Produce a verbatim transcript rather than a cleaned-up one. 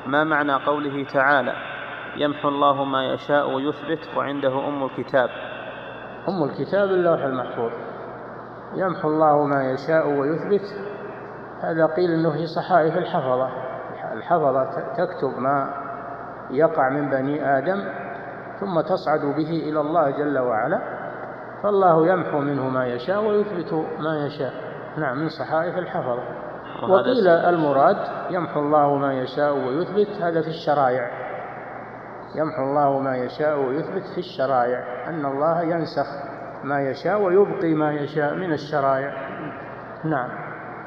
ما معنى قوله تعالى يمحو الله ما يشاء ويثبت وعنده أم الكتاب؟ أم الكتاب اللوح المحفوظ. يمحو الله ما يشاء ويثبت، هذا قيل أنه في صحائف الحفظة. الحفظة تكتب ما يقع من بني آدم ثم تصعد به إلى الله جل وعلا، فالله يمحو منه ما يشاء ويثبت ما يشاء. نعم، من صحائف الحفظة. وقيل المراد يمحو الله ما يشاء ويثبت هذا في الشرائع. يمحو الله ما يشاء ويثبت في الشرائع، أن الله ينسخ ما يشاء ويبقي ما يشاء من الشرائع. نعم.